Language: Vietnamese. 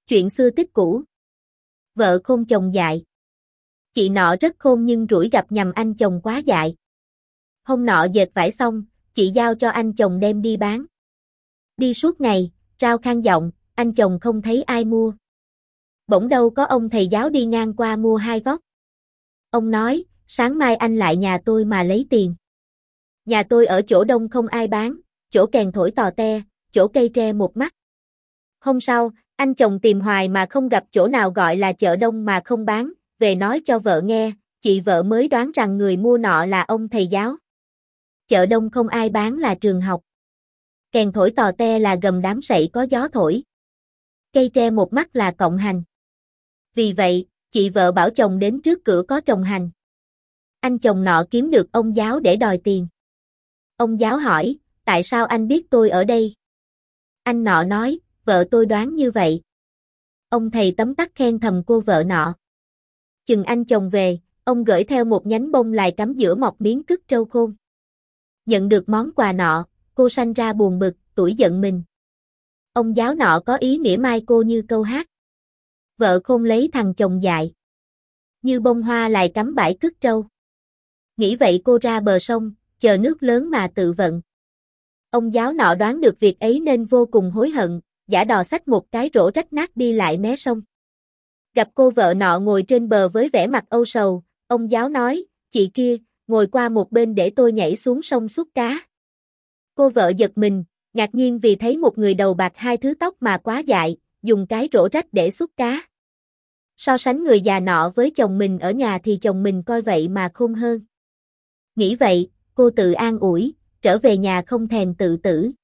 Chuyện xưa tích cũ. Vợ khôn chồng dại. Chị nọ rất khôn nhưng rủi gặp nhầm anh chồng quá dại. Hôm nọ dệt vải xong, chị giao cho anh chồng đem đi bán. Đi suốt ngày, rao khan giọng, anh chồng không thấy ai mua. Bỗng đâu có ông thầy giáo đi ngang qua mua 2 vóc. Ông nói, sáng mai anh lại nhà tôi mà lấy tiền. Nhà tôi ở chỗ đông không ai bán, chỗ kèn thổi tò te, chỗ cây tre một mắt. Hôm sau, anh chồng tìm hoài mà không gặp chỗ nào gọi là chợ đông mà không bán, về nói cho vợ nghe, chị vợ mới đoán rằng người mua nọ là ông thầy giáo. Chợ đông không ai bán là trường học. Kèn thổi tò te là gầm đám sậy có gió thổi. Cây tre một mắt là cộng hành. Vì vậy, chị vợ bảo chồng đến trước cửa có trồng hành. Anh chồng nọ kiếm được ông giáo để đòi tiền. Ông giáo hỏi, tại sao anh biết tôi ở đây? Anh nọ nói, vợ tôi đoán như vậy. Ông thầy tấm tắc khen thầm cô vợ nọ. Chừng anh chồng về, ông gửi theo một nhánh bông lại cắm giữa mọc miếng cứt trâu khôn. Nhận được món quà nọ, cô sanh ra buồn bực, tủi giận mình. Ông giáo nọ có ý mỉa mai cô như câu hát. Vợ khôn lấy thằng chồng dại. Như bông hoa lại cắm bãi cứt trâu. Nghĩ vậy cô ra bờ sông, chờ nước lớn mà tự vận. Ông giáo nọ đoán được việc ấy nên vô cùng hối hận, giả đò xách một cái rổ rách nát đi lại mé sông. Gặp cô vợ nọ ngồi trên bờ với vẻ mặt âu sầu, ông giáo nói, chị kia, ngồi qua một bên để tôi nhảy xuống sông xúc cá. Cô vợ giật mình, ngạc nhiên vì thấy một người đầu bạc 2 thứ tóc mà quá dại, dùng cái rổ rách để xúc cá. So sánh người già nọ với chồng mình ở nhà thì chồng mình coi vậy mà khôn hơn. Nghĩ vậy, cô tự an ủi, trở về nhà không thèm tự tử.